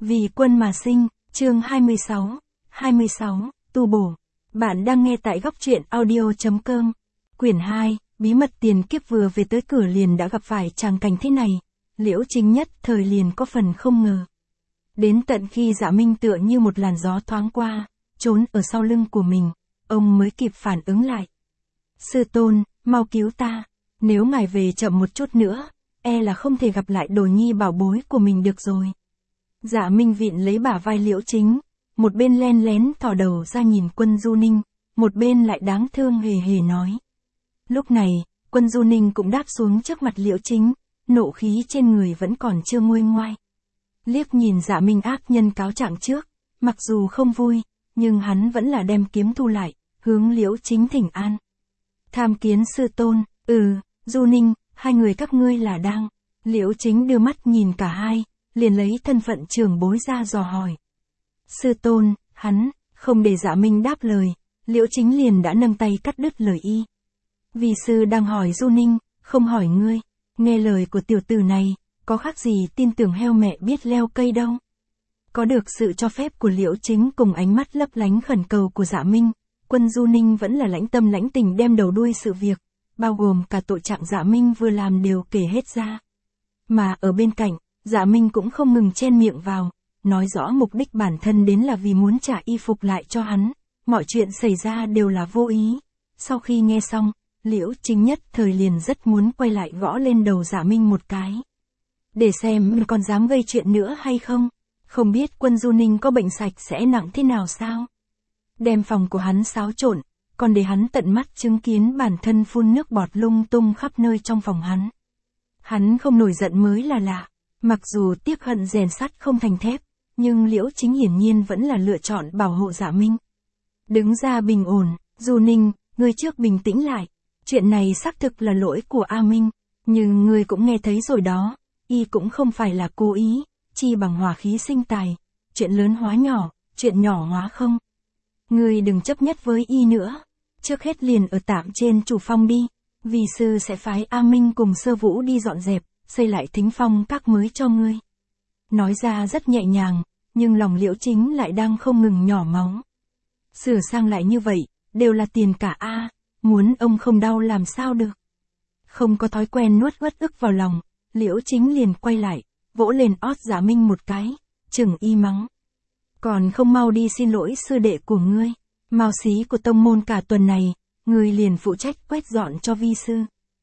Vì quân mà sinh, chương 26, tu bổ. Bạn đang nghe tại góc truyện audio.com. Quyển 2, bí mật tiền kiếp vừa về tới cửa liền đã gặp phải tràng cảnh thế này. Liễu Chính nhất thời liền có phần không ngờ. Đến tận khi Dạ Minh tựa như một làn gió thoáng qua, trốn ở sau lưng của mình, ông mới kịp phản ứng lại. Sư tôn, mau cứu ta, nếu ngài về chậm một chút nữa, e là không thể gặp lại đồ nhi bảo bối của mình được rồi. Dạ Minh vịn lấy bả vai Liễu Chính, một bên len lén thò đầu ra nhìn Quân Du Ninh, một bên lại đáng thương hề hề nói. Lúc này, Quân Du Ninh cũng đáp xuống trước mặt Liễu Chính, nộ khí trên người vẫn còn chưa nguôi ngoai. Liếc nhìn Dạ Minh ác nhân cáo trạng trước, mặc dù không vui, nhưng hắn vẫn là đem kiếm thu lại, hướng Liễu Chính thỉnh an. Tham kiến sư tôn, Du Ninh, hai người các ngươi là đang. Liễu Chính đưa mắt nhìn cả hai, liền lấy thân phận trưởng bối ra dò hỏi. Sư tôn, hắn, không để Dạ Minh đáp lời, Liễu Chính liền đã nâng tay cắt đứt lời y. Vì sư đang hỏi Du Ninh, không hỏi ngươi, nghe lời của tiểu tử này, có khác gì tin tưởng heo mẹ biết leo cây đâu. Có được sự cho phép của Liễu Chính cùng ánh mắt lấp lánh khẩn cầu của Dạ Minh, Quân Du Ninh vẫn là lãnh tâm lãnh tình đem đầu đuôi sự việc, bao gồm cả tội trạng Dạ Minh vừa làm đều kể hết ra. Mà ở bên cạnh, Dạ Minh cũng không ngừng chen miệng vào, nói rõ mục đích bản thân đến là vì muốn trả y phục lại cho hắn, mọi chuyện xảy ra đều là vô ý. Sau khi nghe xong, Liễu Chính nhất thời liền rất muốn quay lại gõ lên đầu Dạ Minh một cái. Để xem còn dám gây chuyện nữa hay không, không biết Quân Du Ninh có bệnh sạch sẽ nặng thế nào sao. Đem phòng của hắn xáo trộn, còn để hắn tận mắt chứng kiến bản thân phun nước bọt lung tung khắp nơi trong phòng hắn. Hắn không nổi giận mới là lạ, mặc dù tiếc hận rèn sắt không thành thép, nhưng Liễu Chính hiển nhiên vẫn là lựa chọn bảo hộ Dạ Minh. Đứng ra bình ổn, Du Ninh, ngươi trước bình tĩnh lại, chuyện này xác thực là lỗi của A Minh, nhưng ngươi cũng nghe thấy rồi đó, y cũng không phải là cố ý, chi bằng hòa khí sinh tài, chuyện lớn hóa nhỏ, chuyện nhỏ hóa không. Ngươi đừng chấp nhất với y nữa, trước hết liền ở tạm trên chủ phong đi, vì sư sẽ phái A Minh cùng Sơ Vũ đi dọn dẹp, xây lại thính phong các mới cho ngươi. Nói ra rất nhẹ nhàng, nhưng lòng Liễu Chính lại đang không ngừng nhỏ máu. Sửa sang lại như vậy, đều là tiền cả a, muốn ông không đau làm sao được. Không có thói quen nuốt uất ức vào lòng, Liễu Chính liền quay lại, vỗ lên ót Dạ Minh một cái, chừng y mắng. Còn không mau đi xin lỗi sư đệ của ngươi, mao xí của tông môn cả tuần này, ngươi liền phụ trách quét dọn cho vi sư.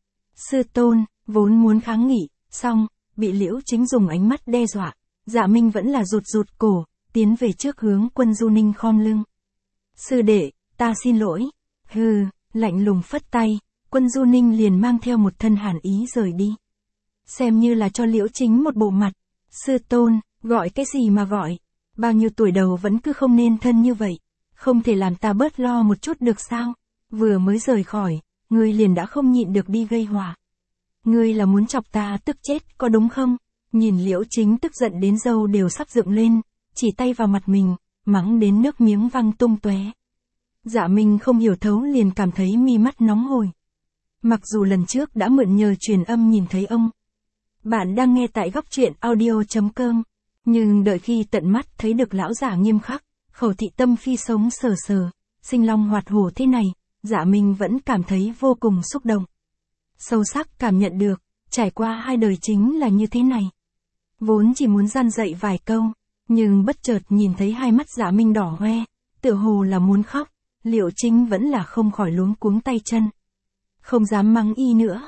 Sư tôn, vốn muốn kháng nghị, xong, bị Liễu Chính dùng ánh mắt đe dọa, Dạ Minh vẫn là rụt cổ, tiến về trước hướng Quân Du Ninh khom lưng. Sư đệ, ta xin lỗi. Lạnh lùng phất tay, Quân Du Ninh liền mang theo một thân hàn ý rời đi. Xem như là cho Liễu Chính một bộ mặt. Sư tôn, gọi cái gì mà gọi, bao nhiêu tuổi đầu vẫn cứ không nên thân như vậy, không thể làm ta bớt lo một chút được sao, vừa mới rời khỏi, ngươi liền đã không nhịn được đi gây họa. Ngươi là muốn chọc ta tức chết có đúng không? Nhìn Liễu Chính tức giận đến râu đều sắp dựng lên, chỉ tay vào mặt mình, mắng đến nước miếng văng tung tóe. Dạ Minh không hiểu thấu liền cảm thấy mi mắt nóng hổi. Mặc dù lần trước đã mượn nhờ truyền âm nhìn thấy ông. Bạn đang nghe tại góc truyện audio.com, nhưng đợi khi tận mắt thấy được lão giả nghiêm khắc, khẩu thị tâm phi sống sờ, sinh long hoạt hổ thế này, Dạ Minh vẫn cảm thấy vô cùng xúc động. Sâu sắc cảm nhận được, trải qua hai đời chính là như thế này. Vốn chỉ muốn gian dạy vài câu, nhưng bất chợt nhìn thấy hai mắt Dạ Minh đỏ hoe, tựa hồ là muốn khóc, Liễu Chính vẫn là không khỏi luống cuống tay chân. Không dám mắng y nữa.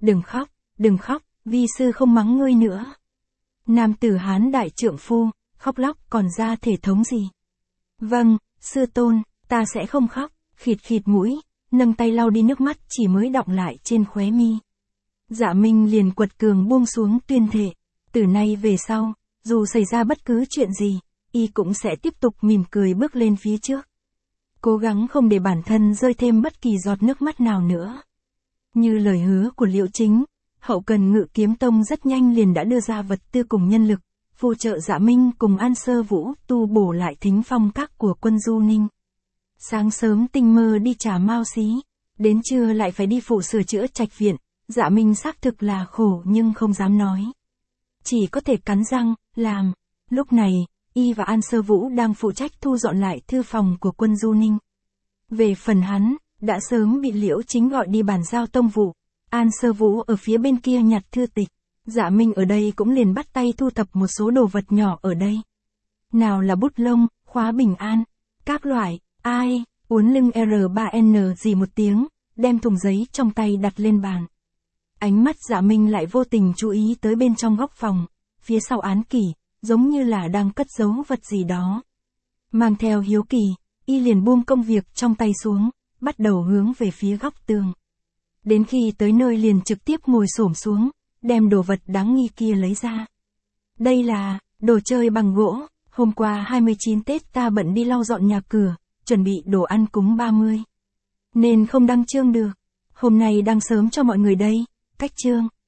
Đừng khóc, vi sư không mắng ngươi nữa. Nam tử Hán đại trượng phu, khóc lóc còn ra thể thống gì. Vâng, sư tôn, ta sẽ không khóc, khịt mũi, nâng tay lau đi nước mắt chỉ mới đọng lại trên khóe mi. Dạ Minh liền quật cường buông xuống tuyên thệ, từ nay về sau, dù xảy ra bất cứ chuyện gì, y cũng sẽ tiếp tục mỉm cười bước lên phía trước. Cố gắng không để bản thân rơi thêm bất kỳ giọt nước mắt nào nữa. Như lời hứa của Liễu Chính, hậu cần Ngự Kiếm Tông rất nhanh liền đã đưa ra vật tư cùng nhân lực, phù trợ Dạ Minh cùng An Sơ Vũ tu bổ lại thính phong các của Quân Du Ninh. Sáng sớm tinh mơ đi trả mao xí, đến trưa lại phải đi phụ sửa chữa trạch viện, Dạ Minh xác thực là khổ nhưng không dám nói. Chỉ có thể cắn răng, làm. Lúc này, Y và An Sơ Vũ đang phụ trách thu dọn lại thư phòng của quân Du Ninh. Về phần hắn, đã sớm bị Liễu Chính gọi đi bàn giao tông vụ. An Sơ Vũ ở phía bên kia nhặt thư tịch. Dạ Minh ở đây cũng liền bắt tay thu thập một số đồ vật nhỏ ở đây. Nào là bút lông, khóa bình an, các loại, ai, uốn lưng R3N gì một tiếng, đem thùng giấy trong tay đặt lên bàn. Ánh mắt Dạ Minh lại vô tình chú ý tới bên trong góc phòng, phía sau án kỷ, giống như là đang cất giấu vật gì đó. Mang theo hiếu kỳ, y liền buông công việc trong tay xuống, bắt đầu hướng về phía góc tường. Đến khi tới nơi liền trực tiếp ngồi xổm xuống, đem đồ vật đáng nghi kia lấy ra. Đây là, đồ chơi bằng gỗ, hôm qua 29 Tết ta bận đi lau dọn nhà cửa, chuẩn bị đồ ăn cúng 30. Nên không đăng chương được, hôm nay đăng sớm cho mọi người đây, cách chương.